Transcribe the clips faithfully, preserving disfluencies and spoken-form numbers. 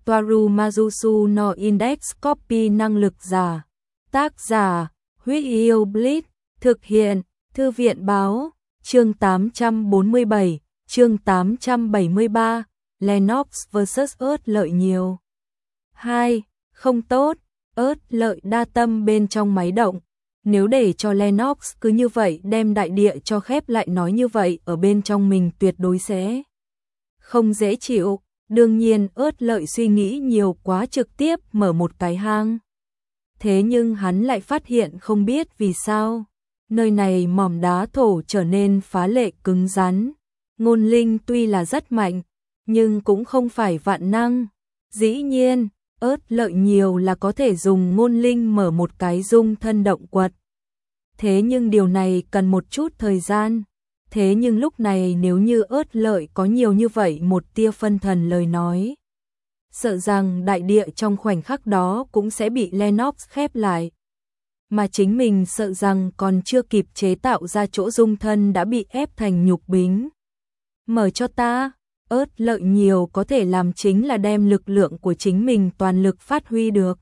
Toaru Majusu no Index Copy năng lực giả. Tác giả, Huyết Yêu Blitz, thực hiện, Thư viện báo, chương tám trăm bốn mươi bảy, chương tám trăm bảy mươi ba, Lennox versus ớt lợi nhiều. hai. Không tốt, ớt lợi đa tâm bên trong máy động. Nếu để cho Lennox cứ như vậy đem đại địa cho khép lại nói như vậy ở bên trong mình tuyệt đối sẽ không dễ chịu. Đương nhiên ớt lợi suy nghĩ nhiều quá trực tiếp mở một cái hang. Thế nhưng hắn lại phát hiện không biết vì sao. Nơi này mỏm đá thổ trở nên phá lệ cứng rắn. Ngôn linh tuy là rất mạnh, nhưng cũng không phải vạn năng. Dĩ nhiên, ớt lợi nhiều là có thể dùng ngôn linh mở một cái dung thân động quật. Thế nhưng điều này cần một chút thời gian. Thế nhưng lúc này nếu như ớt lợi có nhiều như vậy một tia phân thần lời nói, sợ rằng đại địa trong khoảnh khắc đó cũng sẽ bị Lennox khép lại. Mà chính mình sợ rằng còn chưa kịp chế tạo ra chỗ dung thân đã bị ép thành nhục bính. Mở cho ta, ớt lợi nhiều có thể làm chính là đem lực lượng của chính mình toàn lực phát huy được.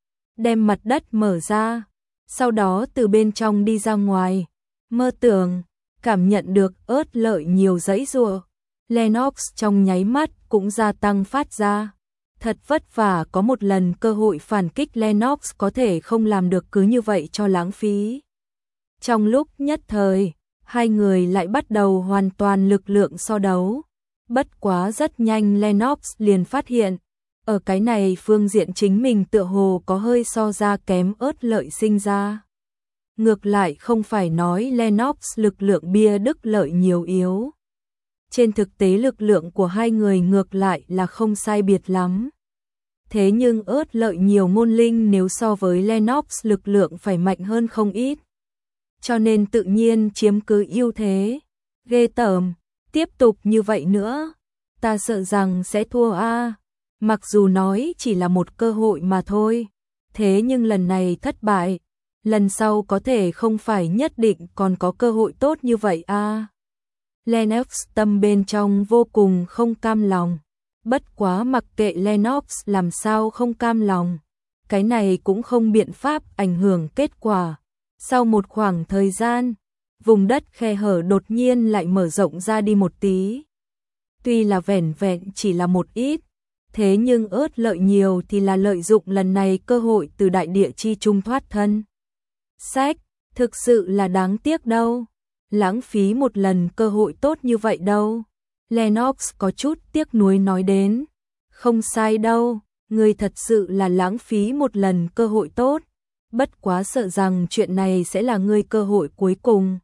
Đem mặt đất mở ra, sau đó từ bên trong đi ra ngoài, mơ tưởng, cảm nhận được ớt lợi nhiều giãy giụa. Lennox trong nháy mắt cũng gia tăng phát ra. Thật vất vả có một lần cơ hội phản kích Lennox có thể không làm được cứ như vậy cho lãng phí. Trong lúc nhất thời, hai người lại bắt đầu hoàn toàn lực lượng so đấu. Bất quá rất nhanh Lennox liền phát hiện, ở cái này phương diện chính mình tựa hồ có hơi so ra kém ớt lợi sinh ra. Ngược lại không phải nói Lennox lực lượng bia đức lợi nhiều yếu. Trên thực tế lực lượng của hai người ngược lại là không sai biệt lắm. Thế nhưng ớt lợi nhiều ngôn linh nếu so với Lennox lực lượng phải mạnh hơn không ít. Cho nên tự nhiên chiếm cứ ưu thế. Ghê tởm, tiếp tục như vậy nữa, ta sợ rằng sẽ thua a. Mặc dù nói chỉ là một cơ hội mà thôi. Thế nhưng lần này thất bại. Lần sau có thể không phải nhất định còn có cơ hội tốt như vậy a. Lennox tâm bên trong vô cùng không cam lòng. Bất quá mặc kệ Lennox làm sao không cam lòng, cái này cũng không biện pháp ảnh hưởng kết quả. Sau một khoảng thời gian, vùng đất khe hở đột nhiên lại mở rộng ra đi một tí. Tuy là vẻn vẹn chỉ là một ít, thế nhưng ớt lợi nhiều thì là lợi dụng lần này cơ hội từ đại địa chi trung thoát thân. Sách, thực sự là đáng tiếc đâu. Lãng phí một lần cơ hội tốt như vậy đâu. Lennox có chút tiếc nuối nói đến. Không sai đâu, người thật sự là lãng phí một lần cơ hội tốt. Bất quá sợ rằng chuyện này sẽ là người cơ hội cuối cùng.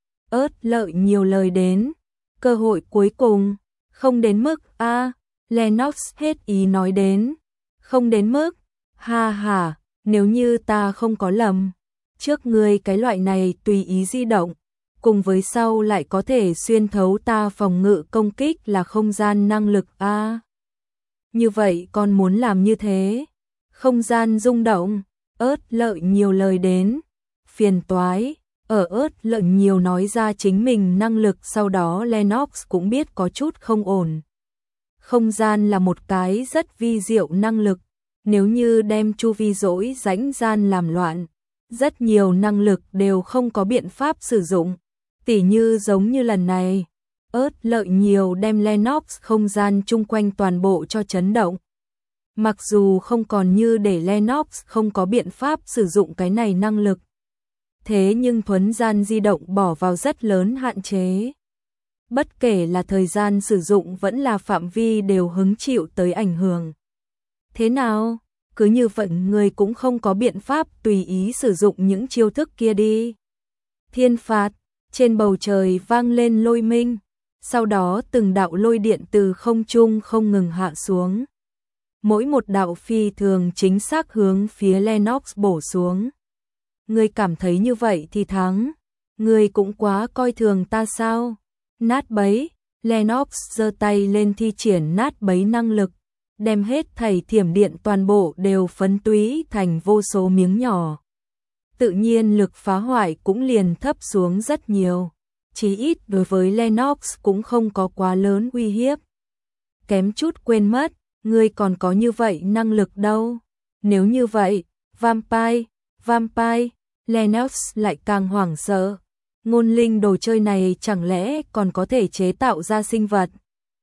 Ớt lợi nhiều lời đến. Cơ hội cuối cùng, không đến mức a. À, Lennox hết ý nói đến. Không đến mức, ha ha, nếu như ta không có lầm. Trước ngươi cái loại này tùy ý di động, cùng với sau lại có thể xuyên thấu ta phòng ngự công kích là không gian năng lực a. À, như vậy con muốn làm như thế. Không gian rung động, ớt lợi nhiều lời đến. Phiền toái, ở ớt lợi nhiều nói ra chính mình năng lực sau đó Lennox cũng biết có chút không ổn. Không gian là một cái rất vi diệu năng lực, nếu như đem chu vi dỗi rãnh gian làm loạn, rất nhiều năng lực đều không có biện pháp sử dụng. Tỉ như giống như lần này, ớt lợi nhiều đem Lennox không gian chung quanh toàn bộ cho chấn động. Mặc dù không còn như để Lennox không có biện pháp sử dụng cái này năng lực. Thế nhưng thuấn gian di động bỏ vào rất lớn hạn chế. Bất kể là thời gian sử dụng vẫn là phạm vi đều hứng chịu tới ảnh hưởng. Thế nào? Cứ như vậy người cũng không có biện pháp tùy ý sử dụng những chiêu thức kia đi. Thiên phạt, trên bầu trời vang lên lôi minh, sau đó từng đạo lôi điện từ không trung không ngừng hạ xuống. Mỗi một đạo phi thường chính xác hướng phía Lennox bổ xuống. Người cảm thấy như vậy thì thắng, người cũng quá coi thường ta sao? Nát bấy, Lennox giơ tay lên thi triển nát bấy năng lực. Đem hết thảy thiểm điện toàn bộ đều phấn túy thành vô số miếng nhỏ. Tự nhiên lực phá hoại cũng liền thấp xuống rất nhiều. Chí ít đối với Lennox cũng không có quá lớn uy hiếp. Kém chút quên mất, ngươi còn có như vậy năng lực đâu. Nếu như vậy, Vampire, Vampire, Lennox lại càng hoảng sợ. Ngôn linh đồ chơi này chẳng lẽ còn có thể chế tạo ra sinh vật?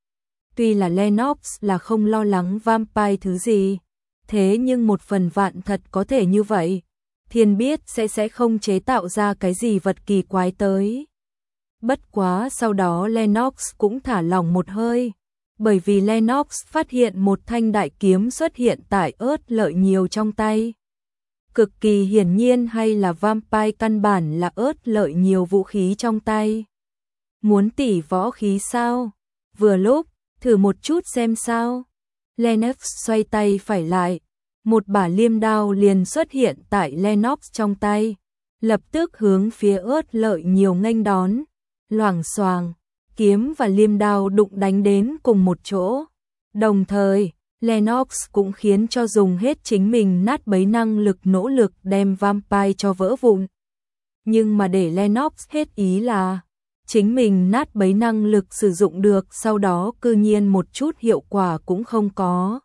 Tuy là Lennox là không lo lắng Vampire thứ gì, thế nhưng một phần vạn thật có thể như vậy, thiên biết sẽ sẽ không chế tạo ra cái gì vật kỳ quái tới. Bất quá sau đó Lennox cũng thả lỏng một hơi, bởi vì Lennox phát hiện một thanh đại kiếm xuất hiện tại ớt lợi nhiều trong tay. Cực kỳ hiển nhiên hay là Vampire căn bản là ớt lợi nhiều vũ khí trong tay. Muốn tỉ võ khí sao? Vừa lúc, thử một chút xem sao. Lennox xoay tay phải lại, một bả liêm đao liền xuất hiện tại Lennox trong tay, lập tức hướng phía ớt lợi nhiều nghênh đón. Loảng xoàng, kiếm và liêm đao đụng đánh đến cùng một chỗ. Đồng thời, Lennox cũng khiến cho dùng hết chính mình nát bấy năng lực nỗ lực đem Vampire cho vỡ vụn. Nhưng mà để Lennox hết ý là, chính mình nát bấy năng lực sử dụng được sau đó cư nhiên một chút hiệu quả cũng không có.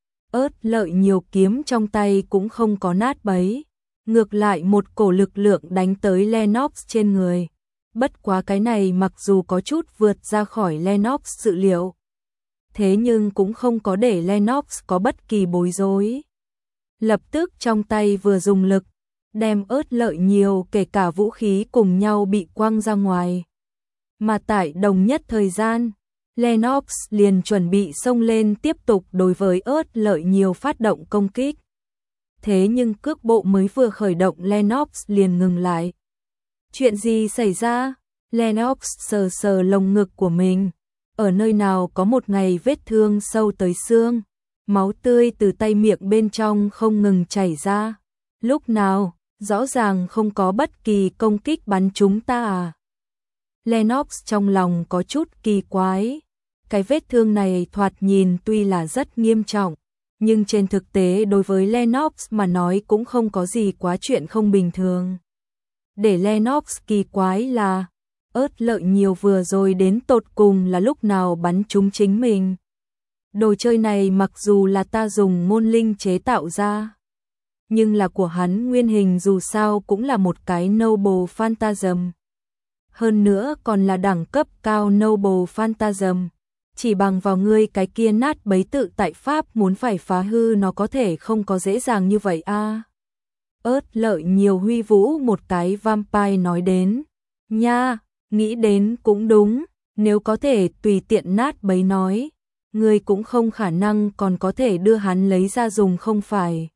Ớt lợi nhiều kiếm trong tay cũng không có nát bấy, ngược lại một cổ lực lượng đánh tới Lennox trên người. Bất quá cái này mặc dù có chút vượt ra khỏi Lennox dự liệu, thế nhưng cũng không có để Lennox có bất kỳ bối rối. Lập tức trong tay vừa dùng lực, đem ớt lợi nhiều kể cả vũ khí cùng nhau bị quăng ra ngoài. Mà tại đồng nhất thời gian, Lennox liền chuẩn bị xông lên tiếp tục đối với ớt lợi nhiều phát động công kích. Thế nhưng cước bộ mới vừa khởi động Lennox liền ngừng lại. Chuyện gì xảy ra? Lennox sờ sờ lồng ngực của mình. Ở nơi nào có một ngày vết thương sâu tới xương, máu tươi từ tay miệng bên trong không ngừng chảy ra. Lúc nào, rõ ràng không có bất kỳ công kích bắn chúng ta à? Lennox trong lòng có chút kỳ quái. Cái vết thương này thoạt nhìn tuy là rất nghiêm trọng, nhưng trên thực tế đối với Lennox mà nói cũng không có gì quá chuyện không bình thường. Để Lennox kỳ quái là, ớt lợi nhiều vừa rồi đến tột cùng là lúc nào bắn trúng chính mình. Đồ chơi này mặc dù là ta dùng ngôn linh chế tạo ra, nhưng là của hắn nguyên hình dù sao cũng là một cái Noble Phantasm. Hơn nữa còn là đẳng cấp cao Noble Phantasm. Chỉ bằng vào ngươi cái kia nát bấy tự tại pháp muốn phải phá hư nó có thể không có dễ dàng như vậy a. À. Ớt lợi nhiều huy vũ một cái Vampire nói đến. Nha, nghĩ đến cũng đúng, nếu có thể tùy tiện nát bấy nói, ngươi cũng không khả năng còn có thể đưa hắn lấy ra dùng không phải.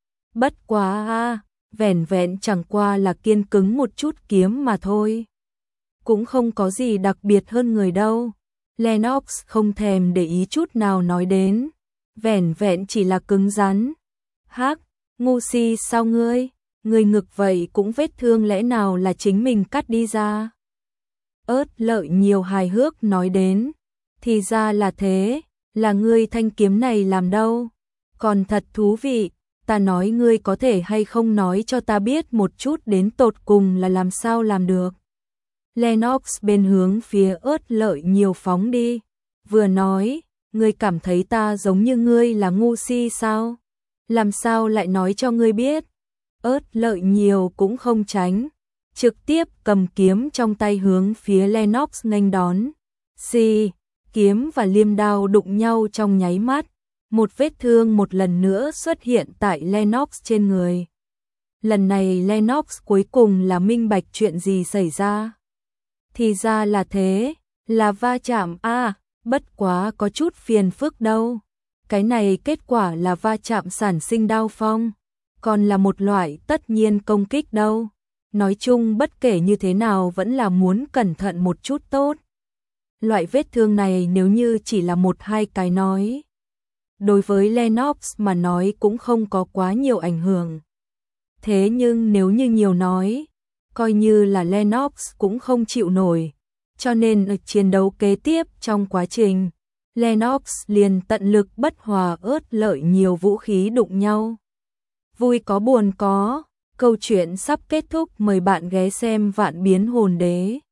Bất quá a, à, vẻn vẹn chẳng qua là kiên cứng một chút kiếm mà thôi. Cũng không có gì đặc biệt hơn người đâu. Lennox không thèm để ý chút nào nói đến, vẻn vẹn chỉ là cứng rắn. Hắc, ngu si sao ngươi, ngươi ngực vậy cũng vết thương lẽ nào là chính mình cắt đi ra. Ớt lợi nhiều hài hước nói đến, thì ra là thế, là ngươi thanh kiếm này làm đâu, còn thật thú vị, ta nói ngươi có thể hay không nói cho ta biết một chút đến tột cùng là làm sao làm được. Lennox bên hướng phía ớt lợi nhiều phóng đi, vừa nói, ngươi cảm thấy ta giống như ngươi là ngu si sao? Làm sao lại nói cho ngươi biết? Ớt lợi nhiều cũng không tránh, trực tiếp cầm kiếm trong tay hướng phía Lennox nghênh đón. Xì, kiếm và liêm đao đụng nhau trong nháy mắt, một vết thương một lần nữa xuất hiện tại Lennox trên người. Lần này Lennox cuối cùng là minh bạch chuyện gì xảy ra. Thì ra là thế, là va chạm a, à, bất quá có chút phiền phức đâu. Cái này kết quả là va chạm sản sinh đao phong, còn là một loại tất nhiên công kích đâu. Nói chung bất kể như thế nào vẫn là muốn cẩn thận một chút tốt. Loại vết thương này nếu như chỉ là một hai cái nói, đối với Lennox mà nói cũng không có quá nhiều ảnh hưởng. Thế nhưng nếu như nhiều nói, coi như là Lennox cũng không chịu nổi, cho nên ở chiến đấu kế tiếp trong quá trình, Lennox liền tận lực bất hòa ớt lợi nhiều vũ khí đụng nhau. Vui có buồn có, câu chuyện sắp kết thúc, mời bạn ghé xem Vạn Biến Hồn Đế.